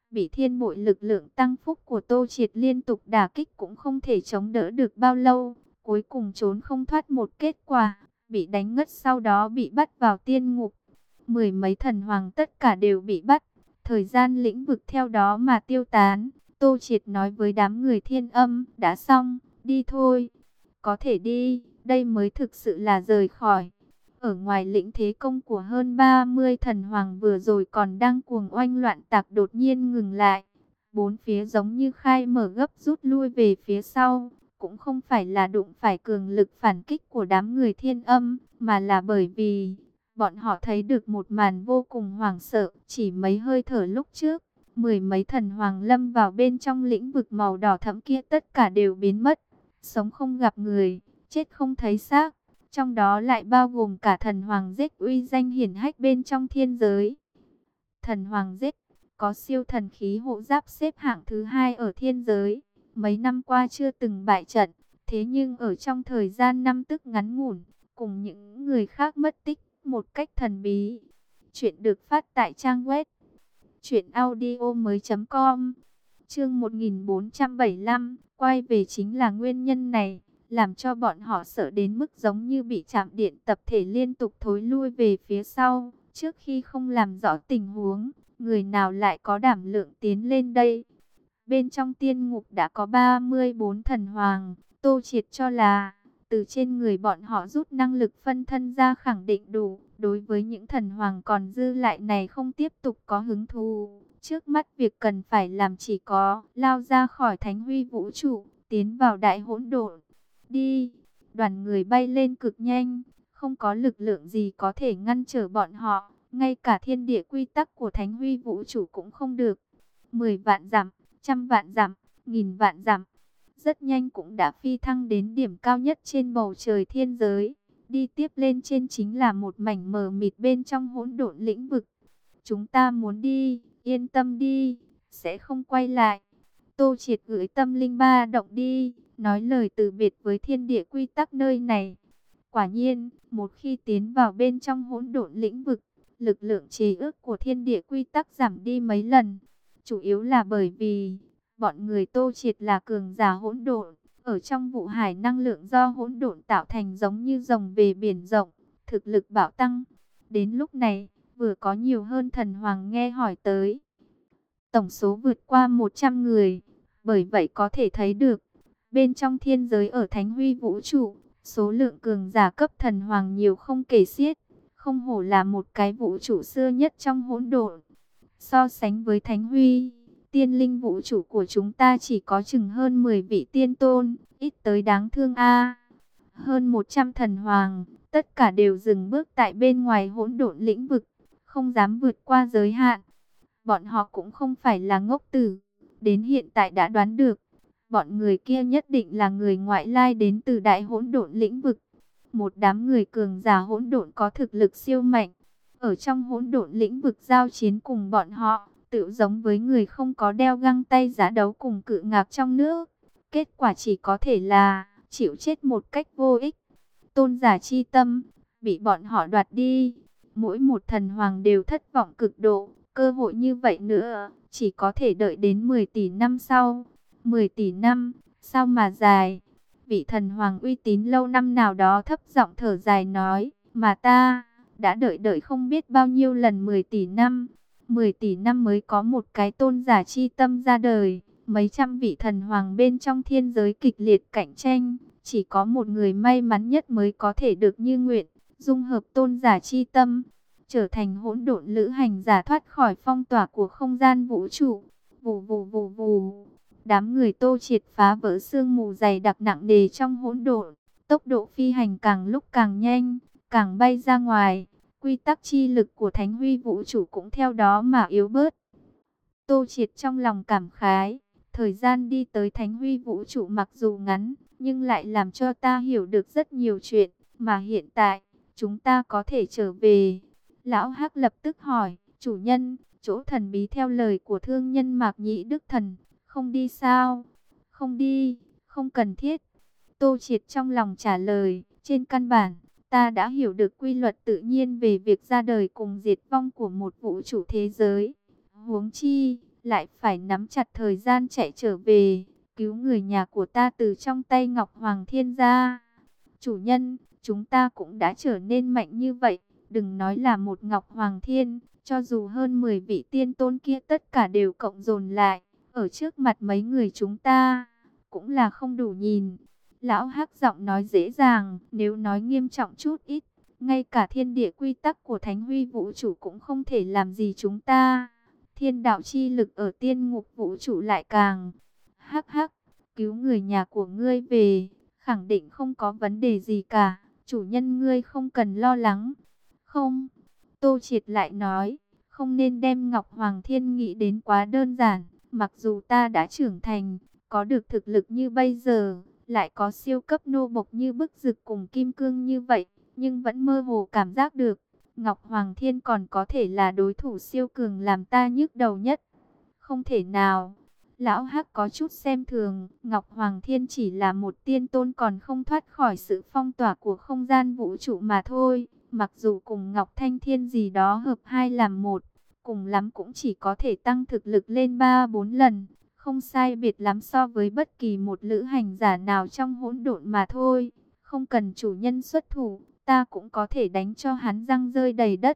Bị thiên bội lực lượng tăng phúc của Tô Triệt liên tục đả kích cũng không thể chống đỡ được bao lâu. Cuối cùng trốn không thoát một kết quả, bị đánh ngất sau đó bị bắt vào tiên ngục. Mười mấy thần hoàng tất cả đều bị bắt, thời gian lĩnh vực theo đó mà tiêu tán. Tô Triệt nói với đám người Thiên Âm, đã xong, đi thôi. Có thể đi, đây mới thực sự là rời khỏi. Ở ngoài lĩnh thế công của hơn ba mươi thần hoàng vừa rồi còn đang cuồng oanh loạn tạc đột nhiên ngừng lại. Bốn phía giống như khai mở gấp rút lui về phía sau. Cũng không phải là đụng phải cường lực phản kích của đám người Thiên Âm, mà là bởi vì bọn họ thấy được một màn vô cùng hoảng sợ. Chỉ mấy hơi thở lúc trước, mười mấy thần hoàng lâm vào bên trong lĩnh vực màu đỏ thẫm kia tất cả đều biến mất. Sống không gặp người, chết không thấy xác. Trong đó lại bao gồm cả thần hoàng giết uy danh hiển hách bên trong thiên giới. Thần hoàng giết có siêu thần khí hộ giáp xếp hạng thứ hai ở thiên giới. Mấy năm qua chưa từng bại trận, thế nhưng ở trong thời gian năm tức ngắn ngủn, cùng những người khác mất tích một cách thần bí. Chuyện được phát tại trang web truyện audio mới chấm com. Chương một nghìn bốn trăm bảy mươi lăm, quay về chính là nguyên nhân này, làm cho bọn họ sợ đến mức giống như bị chạm điện tập thể liên tục thối lui về phía sau. Trước khi không làm rõ tình huống, người nào lại có đảm lượng tiến lên đây? Bên trong tiên ngục đã có ba mươi bốn thần hoàng. Tô Triệt cho là từ trên người bọn họ rút năng lực phân thân ra khẳng định đủ. Đối với những thần hoàng còn dư lại này không tiếp tục có hứng thú. Trước mắt việc cần phải làm chỉ có lao ra khỏi thánh huy vũ trụ, tiến vào đại hỗn độn. Đi! Đoàn người bay lên cực nhanh, không có lực lượng gì có thể ngăn trở bọn họ. Ngay cả thiên địa quy tắc của thánh huy vũ trụ cũng không được. Mười vạn dặm, trăm vạn dặm, nghìn vạn dặm. Rất nhanh cũng đã phi thăng đến điểm cao nhất trên bầu trời thiên giới. Đi tiếp lên trên chính là một mảnh mờ mịt bên trong hỗn độn lĩnh vực. Chúng ta muốn đi, yên tâm đi, sẽ không quay lại. Tô Triệt gửi tâm linh ba động đi, nói lời từ biệt với thiên địa quy tắc nơi này. Quả nhiên, một khi tiến vào bên trong hỗn độn lĩnh vực, lực lượng chế ước của thiên địa quy tắc giảm đi mấy lần. Chủ yếu là bởi vì bọn người Tô Triệt là cường giả hỗn độn, ở trong vụ hải năng lượng do hỗn độn tạo thành giống như rồng về biển rộng, thực lực bạo tăng. Đến lúc này, vừa có nhiều hơn thần hoàng nghe hỏi tới. Tổng số vượt qua một trăm người, bởi vậy có thể thấy được, bên trong thiên giới ở Thánh Huy vũ trụ, số lượng cường giả cấp thần hoàng nhiều không kể xiết, không hổ là một cái vũ trụ xưa nhất trong hỗn độn. So sánh với Thánh Huy, tiên linh vũ trụ của chúng ta chỉ có chừng hơn mười vị tiên tôn, ít tới đáng thương a. Hơn một trăm thần hoàng, tất cả đều dừng bước tại bên ngoài hỗn độn lĩnh vực, không dám vượt qua giới hạn. Bọn họ cũng không phải là ngốc tử, đến hiện tại đã đoán được, bọn người kia nhất định là người ngoại lai đến từ đại hỗn độn lĩnh vực. Một đám người cường giả hỗn độn có thực lực siêu mạnh, ở trong hỗn độn lĩnh vực giao chiến cùng bọn họ, tự giống với người không có đeo găng tay giá đấu cùng cự ngạc trong nước. Kết quả chỉ có thể là chịu chết một cách vô ích. Tôn giả chi tâm bị bọn họ đoạt đi, mỗi một thần hoàng đều thất vọng cực độ. Cơ hội như vậy nữa, chỉ có thể đợi đến mười tỷ năm sau. mười tỷ năm, sao mà dài? Vị thần hoàng uy tín lâu năm nào đó thấp giọng thở dài nói, mà ta đã đợi đợi không biết bao nhiêu lần mười tỷ năm. mười tỷ năm mới có một cái tôn giả chi tâm ra đời. Mấy trăm vị thần hoàng bên trong thiên giới kịch liệt cạnh tranh, chỉ có một người may mắn nhất mới có thể được như nguyện, dung hợp tôn giả chi tâm, trở thành hỗn độn lữ hành giả thoát khỏi phong tỏa của không gian vũ trụ. Vù vù vù vù, đám người Tô Triệt phá vỡ sương mù dày đặc nặng nề trong hỗn độn, tốc độ phi hành càng lúc càng nhanh, càng bay ra ngoài. Quy tắc chi lực của Thánh Huy vũ trụ cũng theo đó mà yếu bớt. Tô Triệt trong lòng cảm khái, thời gian đi tới Thánh Huy vũ trụ mặc dù ngắn, nhưng lại làm cho ta hiểu được rất nhiều chuyện, mà hiện tại, chúng ta có thể trở về. Lão Hắc lập tức hỏi, chủ nhân, chỗ thần bí theo lời của thương nhân Mạc Nhĩ Đức Thần, không đi sao? Không đi, không cần thiết. Tô Triệt trong lòng trả lời, trên căn bản, ta đã hiểu được quy luật tự nhiên về việc ra đời cùng diệt vong của một vũ trụ thế giới. Huống chi, lại phải nắm chặt thời gian chạy trở về, cứu người nhà của ta từ trong tay Ngọc Hoàng Thiên ra. Chủ nhân, chúng ta cũng đã trở nên mạnh như vậy, đừng nói là một Ngọc Hoàng Thiên, cho dù hơn mười vị tiên tôn kia tất cả đều cộng dồn lại, ở trước mặt mấy người chúng ta, cũng là không đủ nhìn. Lão Hắc giọng nói dễ dàng, nếu nói nghiêm trọng chút ít, ngay cả thiên địa quy tắc của Thánh Huy Vũ Trụ cũng không thể làm gì chúng ta. Thiên đạo chi lực ở tiên ngục vũ trụ lại càng. Hắc hắc, cứu người nhà của ngươi về, khẳng định không có vấn đề gì cả, chủ nhân ngươi không cần lo lắng. Không, Tô Triệt lại nói, không nên đem Ngọc Hoàng Thiên nghĩ đến quá đơn giản, mặc dù ta đã trưởng thành, có được thực lực như bây giờ, lại có siêu cấp nô bộc như Bức Dực cùng Kim Cương như vậy, nhưng vẫn mơ hồ cảm giác được, Ngọc Hoàng Thiên còn có thể là đối thủ siêu cường làm ta nhức đầu nhất. Không thể nào. Lão Hắc có chút xem thường, Ngọc Hoàng Thiên chỉ là một tiên tôn còn không thoát khỏi sự phong tỏa của không gian vũ trụ mà thôi. Mặc dù cùng Ngọc Thanh Thiên gì đó hợp hai làm một, cùng lắm cũng chỉ có thể tăng thực lực lên ba bốn lần, không sai biệt lắm so với bất kỳ một lữ hành giả nào trong hỗn độn mà thôi. Không cần chủ nhân xuất thủ, ta cũng có thể đánh cho hắn răng rơi đầy đất.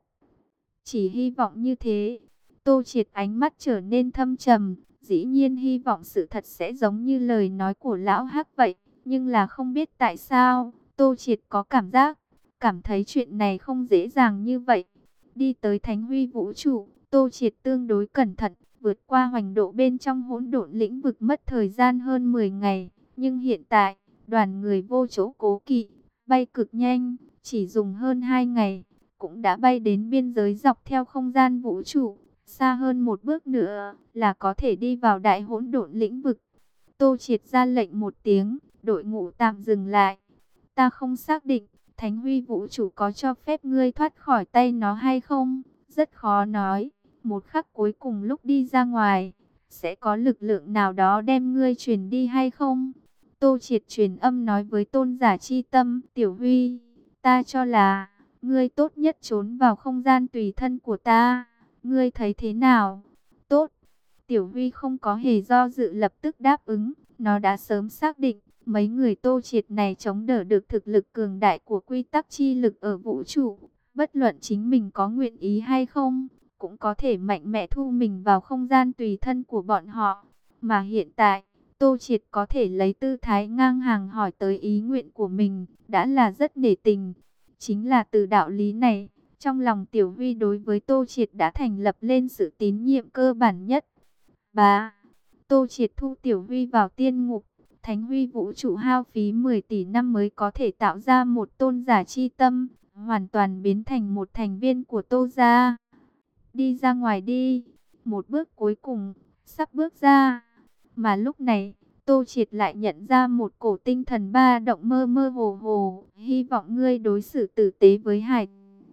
Chỉ hy vọng như thế. Tô Triệt ánh mắt trở nên thâm trầm, dĩ nhiên hy vọng sự thật sẽ giống như lời nói của lão Hắc vậy, nhưng là không biết tại sao, Tô Triệt có cảm giác, cảm thấy chuyện này không dễ dàng như vậy. Đi tới Thánh Huy Vũ Trụ, Tô Triệt tương đối cẩn thận, vượt qua hoành độ bên trong hỗn độn lĩnh vực mất thời gian hơn mười ngày, nhưng hiện tại, đoàn người vô chỗ cố kỵ, bay cực nhanh, chỉ dùng hơn hai ngày, cũng đã bay đến biên giới dọc theo không gian vũ trụ. Xa hơn một bước nữa là có thể đi vào đại hỗn độn lĩnh vực. Tô Triệt ra lệnh một tiếng, đội ngũ tạm dừng lại. Ta không xác định, Thánh Huy Vũ Trụ có cho phép ngươi thoát khỏi tay nó hay không? Rất khó nói. Một khắc cuối cùng lúc đi ra ngoài, sẽ có lực lượng nào đó đem ngươi truyền đi hay không? Tô Triệt truyền âm nói với tôn giả chi tâm, Tiểu Huy, ta cho là, ngươi tốt nhất trốn vào không gian tùy thân của ta. Ngươi thấy thế nào? Tốt. Tiểu Huy không có hề do dự lập tức đáp ứng. Nó đã sớm xác định, mấy người Tô Triệt này chống đỡ được thực lực cường đại của quy tắc chi lực ở vũ trụ. Bất luận chính mình có nguyện ý hay không, cũng có thể mạnh mẽ thu mình vào không gian tùy thân của bọn họ. Mà hiện tại, Tô Triệt có thể lấy tư thái ngang hàng hỏi tới ý nguyện của mình, đã là rất nể tình. Chính là từ đạo lý này, trong lòng Tiểu Huy đối với Tô Triệt đã thành lập lên sự tín nhiệm cơ bản nhất. Ba, Tô Triệt thu Tiểu Huy vào tiên ngục. Thánh Huy Vũ Trụ hao phí mười tỷ năm mới có thể tạo ra một tôn giả chi tâm, hoàn toàn biến thành một thành viên của Tô gia. Đi ra ngoài đi. Một bước cuối cùng, sắp bước ra. Mà lúc này, Tô Triệt lại nhận ra một cổ tinh thần ba động mơ mơ hồ hồ. Hy vọng ngươi đối xử tử tế với hải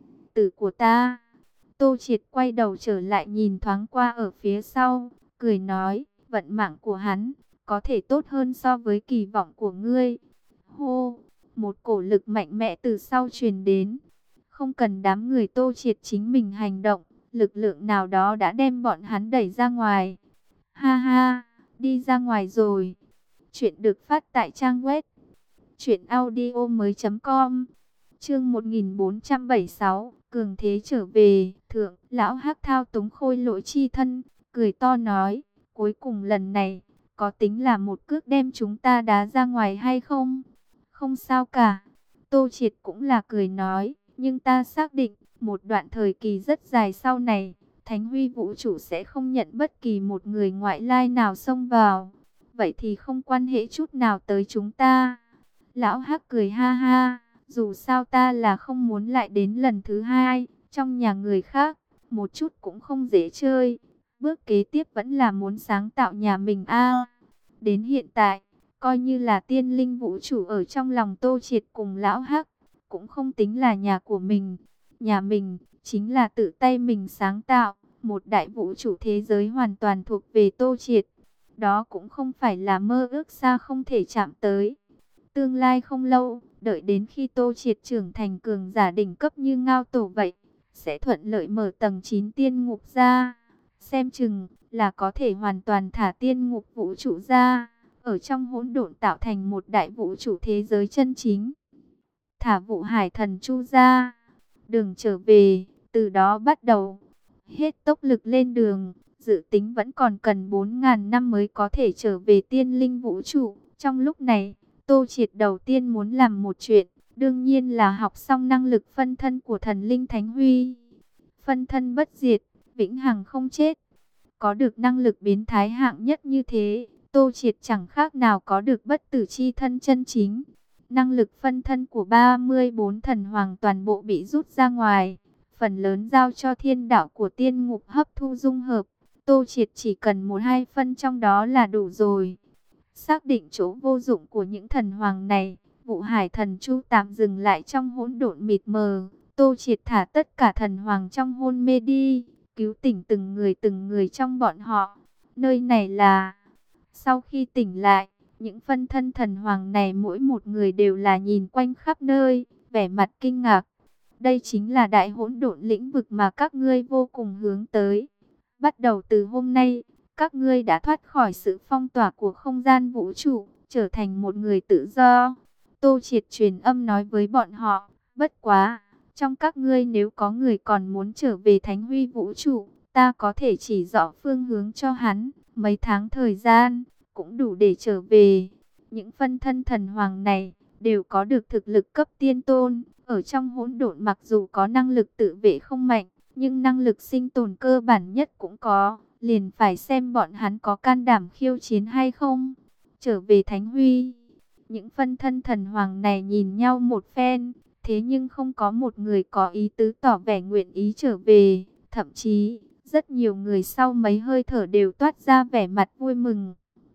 tử của ta. Tô Triệt quay đầu trở lại nhìn thoáng qua ở phía sau, cười nói, vận mạng của hắn có thể tốt hơn so với kỳ vọng của ngươi. Hô, một cổ lực mạnh mẽ từ sau truyền đến. Không cần đám người Tô Triệt chính mình hành động, lực lượng nào đó đã đem bọn hắn đẩy ra ngoài. Ha ha, đi ra ngoài rồi. Chuyện được phát tại trang web truyện audio mới.com. Chương một nghìn bốn trăm bảy mươi sáu, cường thế trở về. Thượng, lão Hắc thao túng khôi lỗi chi thân, cười to nói, cuối cùng lần này, có tính là một cước đem chúng ta đá ra ngoài hay không? Không sao cả. Tô Triệt cũng là cười nói, nhưng ta xác định, một đoạn thời kỳ rất dài sau này, Thánh Huy Vũ Trụ sẽ không nhận bất kỳ một người ngoại lai nào xông vào. Vậy thì không quan hệ chút nào tới chúng ta. Lão Hắc cười ha ha, dù sao ta là không muốn lại đến lần thứ hai, trong nhà người khác, một chút cũng không dễ chơi. Bước kế tiếp vẫn là muốn sáng tạo nhà mình a. Đến hiện tại, coi như là tiên linh vũ trụ ở trong lòng Tô Triệt cùng Lão Hắc, cũng không tính là nhà của mình. Nhà mình, chính là tự tay mình sáng tạo, một đại vũ trụ thế giới hoàn toàn thuộc về Tô Triệt. Đó cũng không phải là mơ ước xa không thể chạm tới. Tương lai không lâu, đợi đến khi Tô Triệt trưởng thành cường giả đỉnh cấp như Ngao Tổ vậy, sẽ thuận lợi mở tầng chín tiên ngục ra. Xem chừng, là có thể hoàn toàn thả tiên ngục vũ trụ ra, ở trong hỗn độn tạo thành một đại vũ trụ thế giới chân chính. Thả Vụ Hải Thần Chu ra, đường trở về, từ đó bắt đầu, hết tốc lực lên đường, dự tính vẫn còn cần bốn ngàn năm mới có thể trở về tiên linh vũ trụ. Trong lúc này, Tô Triệt đầu tiên muốn làm một chuyện, đương nhiên là học xong năng lực phân thân của thần linh Thánh Huy. Phân thân bất diệt, vĩnh hằng không chết. Có được năng lực biến thái hạng nhất như thế, Tô Triệt chẳng khác nào có được bất tử chi thân chân chính. Năng lực phân thân của ba mươi bốn thần hoàng toàn bộ bị rút ra ngoài, phần lớn giao cho thiên đạo của tiên ngục hấp thu dung hợp. Tô Triệt chỉ cần một hai phân trong đó là đủ rồi. Xác định chỗ vô dụng của những thần hoàng này, Vụ Hải Thần Chu tạm dừng lại trong hỗn độn mịt mờ. Tô Triệt thả tất cả thần hoàng trong hôn mê đi, cứu tỉnh từng người từng người trong bọn họ. Nơi này là... Sau khi tỉnh lại, những phân thân thần hoàng này mỗi một người đều là nhìn quanh khắp nơi, vẻ mặt kinh ngạc. Đây chính là đại hỗn độn lĩnh vực mà các ngươi vô cùng hướng tới. Bắt đầu từ hôm nay, các ngươi đã thoát khỏi sự phong tỏa của không gian vũ trụ, trở thành một người tự do. Tô Triệt truyền âm nói với bọn họ, bất quá, trong các ngươi nếu có người còn muốn trở về Thánh Huy vũ trụ, ta có thể chỉ rõ phương hướng cho hắn, mấy tháng thời gian, cũng đủ để trở về. Những phân thân thần hoàng này, đều có được thực lực cấp tiên tôn, ở trong hỗn độn mặc dù có năng lực tự vệ không mạnh, nhưng năng lực sinh tồn cơ bản nhất cũng có, liền phải xem bọn hắn có can đảm khiêu chiến hay không. Trở về Thánh Huy, những phân thân thần hoàng này nhìn nhau một phen, thế nhưng không có một người có ý tứ tỏ vẻ nguyện ý trở về, thậm chí, rất nhiều người sau mấy hơi thở đều toát ra vẻ mặt vui mừng.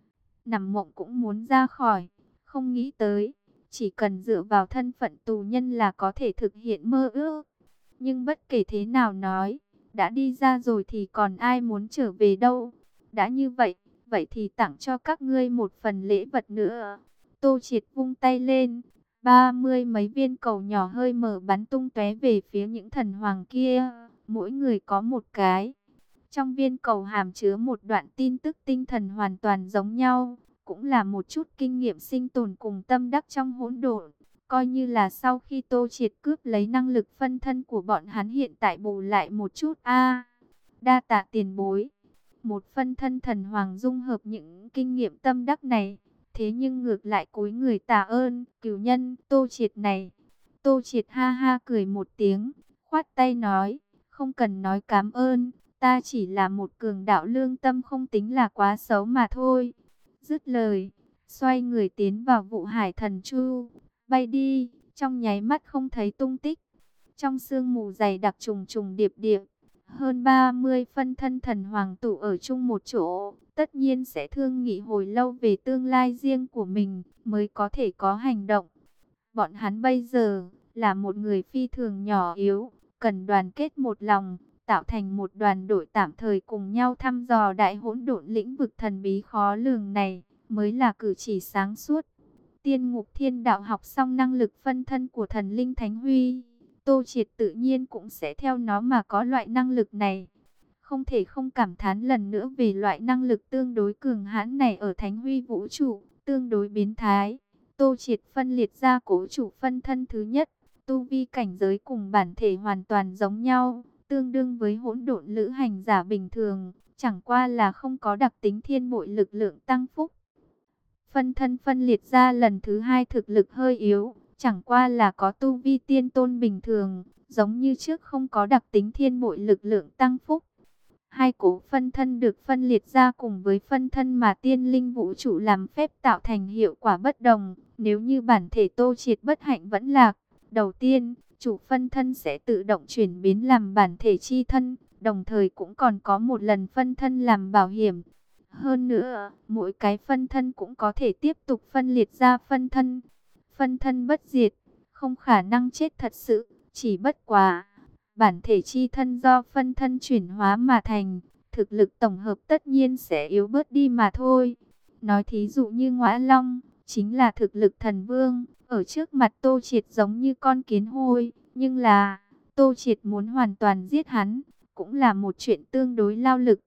Nằm mộng cũng muốn ra khỏi, không nghĩ tới, chỉ cần dựa vào thân phận tù nhân là có thể thực hiện mơ ước. Nhưng bất kể thế nào nói, đã đi ra rồi thì còn ai muốn trở về đâu. Đã như vậy, vậy thì tặng cho các ngươi một phần lễ vật nữa. Tô Triệt vung tay lên, ba mươi mấy viên cầu nhỏ hơi mở bắn tung tóe về phía những thần hoàng kia, mỗi người có một cái. Trong viên cầu hàm chứa một đoạn tin tức tinh thần hoàn toàn giống nhau, cũng là một chút kinh nghiệm sinh tồn cùng tâm đắc trong hỗn độn. Coi như là sau khi Tô Triệt cướp lấy năng lực phân thân của bọn hắn hiện tại bù lại một chút a. Đa tạ tiền bối. Một phân thân thần hoàng dung hợp những kinh nghiệm tâm đắc này, thế nhưng ngược lại cúi người tạ ơn cửu nhân Tô Triệt này. Tô Triệt ha ha cười một tiếng, khoát tay nói, không cần nói cảm ơn, ta chỉ là một cường đạo lương tâm không tính là quá xấu mà thôi. Dứt lời, xoay người tiến vào Vụ Hải Thần Chu, bay đi, trong nháy mắt không thấy tung tích. Trong sương mù dày đặc trùng trùng điệp điệp, hơn ba mươi phân thân thần hoàng tụ ở chung một chỗ, tất nhiên sẽ thương nghị hồi lâu về tương lai riêng của mình, mới có thể có hành động. Bọn hắn bây giờ, là một người phi thường nhỏ yếu, cần đoàn kết một lòng, tạo thành một đoàn đội tạm thời cùng nhau thăm dò đại hỗn độn lĩnh vực thần bí khó lường này, mới là cử chỉ sáng suốt. Tiên Ngục Thiên Đạo học xong năng lực phân thân của thần linh Thánh Huy, Tô Triệt tự nhiên cũng sẽ theo nó mà có loại năng lực này. Không thể không cảm thán lần nữa về loại năng lực tương đối cường hãn này ở Thánh Huy vũ trụ, tương đối biến thái. Tô Triệt phân liệt ra cố chủ phân thân thứ nhất, tu vi cảnh giới cùng bản thể hoàn toàn giống nhau, tương đương với hỗn độn lữ hành giả bình thường, chẳng qua là không có đặc tính thiên bội lực lượng tăng phúc. Phân thân phân liệt ra lần thứ hai thực lực hơi yếu, chẳng qua là có tu vi tiên tôn bình thường, giống như trước không có đặc tính thiên bội lực lượng tăng phúc. Hai cố phân thân được phân liệt ra cùng với phân thân mà tiên linh vũ trụ làm phép tạo thành hiệu quả bất đồng. Nếu như bản thể Tô Triệt bất hạnh vẫn lạc, đầu tiên, chủ phân thân sẽ tự động chuyển biến làm bản thể chi thân, đồng thời cũng còn có một lần phân thân làm bảo hiểm. Hơn nữa, mỗi cái phân thân cũng có thể tiếp tục phân liệt ra phân thân. Phân thân bất diệt, không khả năng chết thật sự, chỉ bất quá. Bản thể chi thân do phân thân chuyển hóa mà thành, thực lực tổng hợp tất nhiên sẽ yếu bớt đi mà thôi. Nói thí dụ như Ngõa Long, chính là thực lực thần vương, ở trước mặt Tô Triệt giống như con kiến hôi, nhưng là Tô Triệt muốn hoàn toàn giết hắn, cũng là một chuyện tương đối lao lực.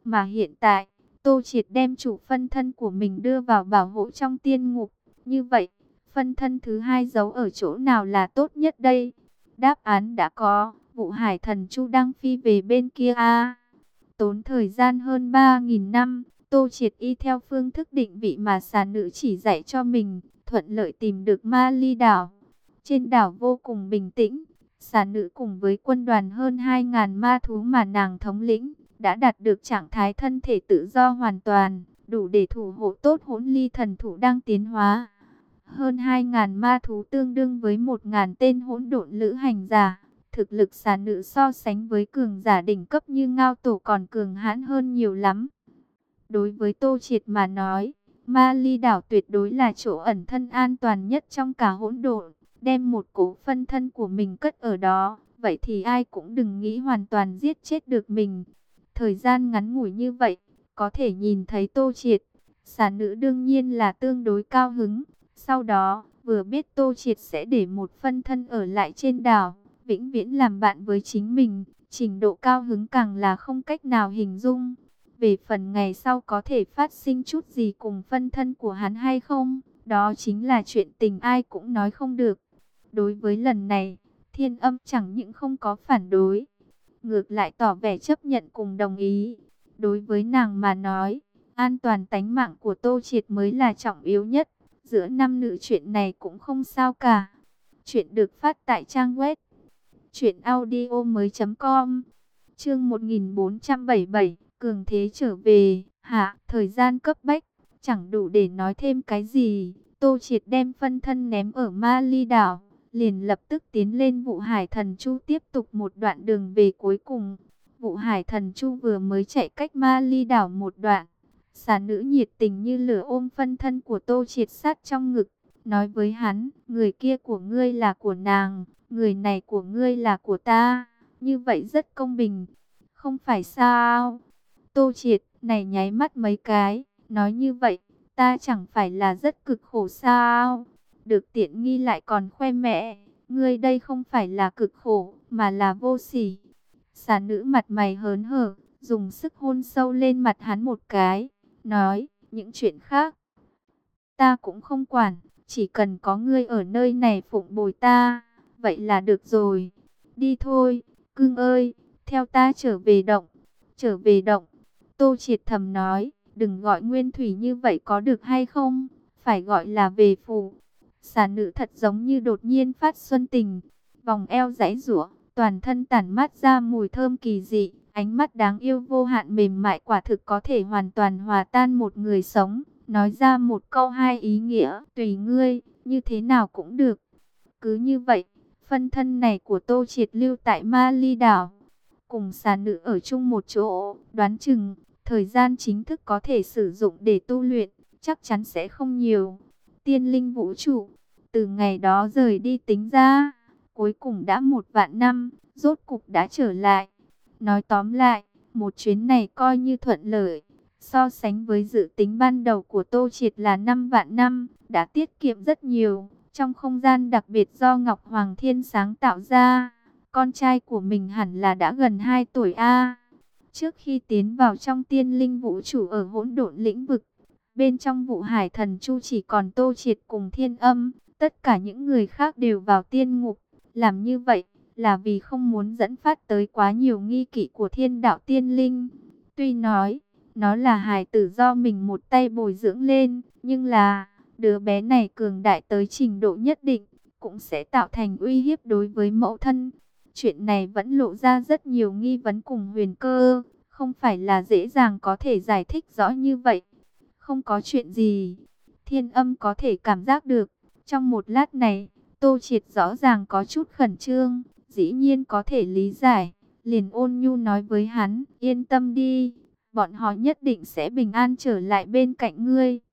Mà hiện tại, Tô Triệt đem chủ phân thân của mình đưa vào bảo hộ trong tiên ngục. Như vậy, phân thân thứ hai giấu ở chỗ nào là tốt nhất đây? Đáp án đã có, vụ hải thần Chu đang phi về bên kia a. Tốn thời gian hơn ba nghìn năm, Tô Triệt y theo phương thức định vị mà xà nữ chỉ dạy cho mình, thuận lợi tìm được Ma Ly đảo. Trên đảo vô cùng bình tĩnh, xà nữ cùng với quân đoàn hơn hai nghìn ma thú mà nàng thống lĩnh, đã đạt được trạng thái thân thể tự do hoàn toàn, đủ để thủ hộ tốt Hỗn Ly thần thụ đang tiến hóa. Hơn hai nghìn ma thú tương đương với một nghìn tên hỗn độn lữ hành giả. Thực lực xà nữ so sánh với cường giả đỉnh cấp như Ngao Tổ còn cường hãn hơn nhiều lắm. Đối với Tô Triệt mà nói, Ma Ly đảo tuyệt đối là chỗ ẩn thân an toàn nhất trong cả hỗn độn. Đem một cố phân thân của mình cất ở đó, vậy thì ai cũng đừng nghĩ hoàn toàn giết chết được mình. Thời gian ngắn ngủi như vậy, có thể nhìn thấy Tô Triệt, xà nữ đương nhiên là tương đối cao hứng. Sau đó, vừa biết Tô Triệt sẽ để một phân thân ở lại trên đảo, vĩnh viễn làm bạn với chính mình, trình độ cao hứng càng là không cách nào hình dung. Về phần ngày sau có thể phát sinh chút gì cùng phân thân của hắn hay không, đó chính là chuyện tình ai cũng nói không được. Đối với lần này, Thiên Âm chẳng những không có phản đối, ngược lại tỏ vẻ chấp nhận cùng đồng ý. Đối với nàng mà nói, an toàn tánh mạng của Tô Triệt mới là trọng yếu nhất. Giữa nam nữ chuyện này cũng không sao cả. Chuyện được phát tại trang web truyện audio mới chấm com. Chương một nghìn bốn trăm bảy mươi bảy, cường thế trở về. Hạ, thời gian cấp bách, chẳng đủ để nói thêm cái gì. Tô Triệt đem phân thân ném ở Ma Ly đảo, liền lập tức tiến lên vụ hải thần Chu tiếp tục một đoạn đường về cuối cùng. Vụ hải thần Chu vừa mới chạy cách Ma Ly đảo một đoạn, xà nữ nhiệt tình như lửa ôm phân thân của Tô Triệt sát trong ngực, nói với hắn, người kia của ngươi là của nàng, người này của ngươi là của ta, như vậy rất công bình, không phải sao? Tô Triệt này nháy mắt mấy cái, nói như vậy, ta chẳng phải là rất cực khổ sao? Được tiện nghi lại còn khoe mẽ, ngươi đây không phải là cực khổ, mà là vô sỉ. Xà nữ mặt mày hớn hở, dùng sức hôn sâu lên mặt hắn một cái, nói, những chuyện khác ta cũng không quản, chỉ cần có ngươi ở nơi này phụng bồi ta, vậy là được rồi. Đi thôi, cưng ơi, theo ta trở về động. Trở về động, Tô Triệt thầm nói, đừng gọi Nguyên Thủy như vậy có được hay không, phải gọi là về phủ. Xà nữ thật giống như đột nhiên phát xuân tình, vòng eo giãy giụa, toàn thân tản mát ra mùi thơm kỳ dị, ánh mắt đáng yêu vô hạn mềm mại quả thực có thể hoàn toàn hòa tan một người sống. Nói ra một câu hai ý nghĩa, tùy ngươi, như thế nào cũng được. Cứ như vậy, phân thân này của Tô Triệt lưu tại Ma Ly đảo, cùng xà nữ ở chung một chỗ, đoán chừng, thời gian chính thức có thể sử dụng để tu luyện, chắc chắn sẽ không nhiều. Tiên linh vũ trụ, từ ngày đó rời đi tính ra, cuối cùng đã một vạn năm, rốt cục đã trở lại. Nói tóm lại, một chuyến này coi như thuận lợi. So sánh với dự tính ban đầu của Tô Triệt là năm vạn năm, đã tiết kiệm rất nhiều. Trong không gian đặc biệt do Ngọc Hoàng Thiên sáng tạo ra, con trai của mình hẳn là đã gần hai tuổi a. Trước khi tiến vào trong tiên linh vũ trụ ở hỗn độn lĩnh vực, bên trong vụ hải thần Chu chỉ còn Tô Triệt cùng Thiên Âm, tất cả những người khác đều vào tiên ngục. Làm như vậy là vì không muốn dẫn phát tới quá nhiều nghi kỵ của thiên đạo tiên linh. Tuy nói nó là hài tử do mình một tay bồi dưỡng lên, nhưng là đứa bé này cường đại tới trình độ nhất định, cũng sẽ tạo thành uy hiếp đối với mẫu thân. Chuyện này vẫn lộ ra rất nhiều nghi vấn cùng huyền cơ, không phải là dễ dàng có thể giải thích rõ như vậy. Không có chuyện gì, Thiên Âm có thể cảm giác được. Trong một lát này, Tô Triệt rõ ràng có chút khẩn trương, dĩ nhiên có thể lý giải. Liền ôn nhu nói với hắn, yên tâm đi, bọn họ nhất định sẽ bình an trở lại bên cạnh ngươi.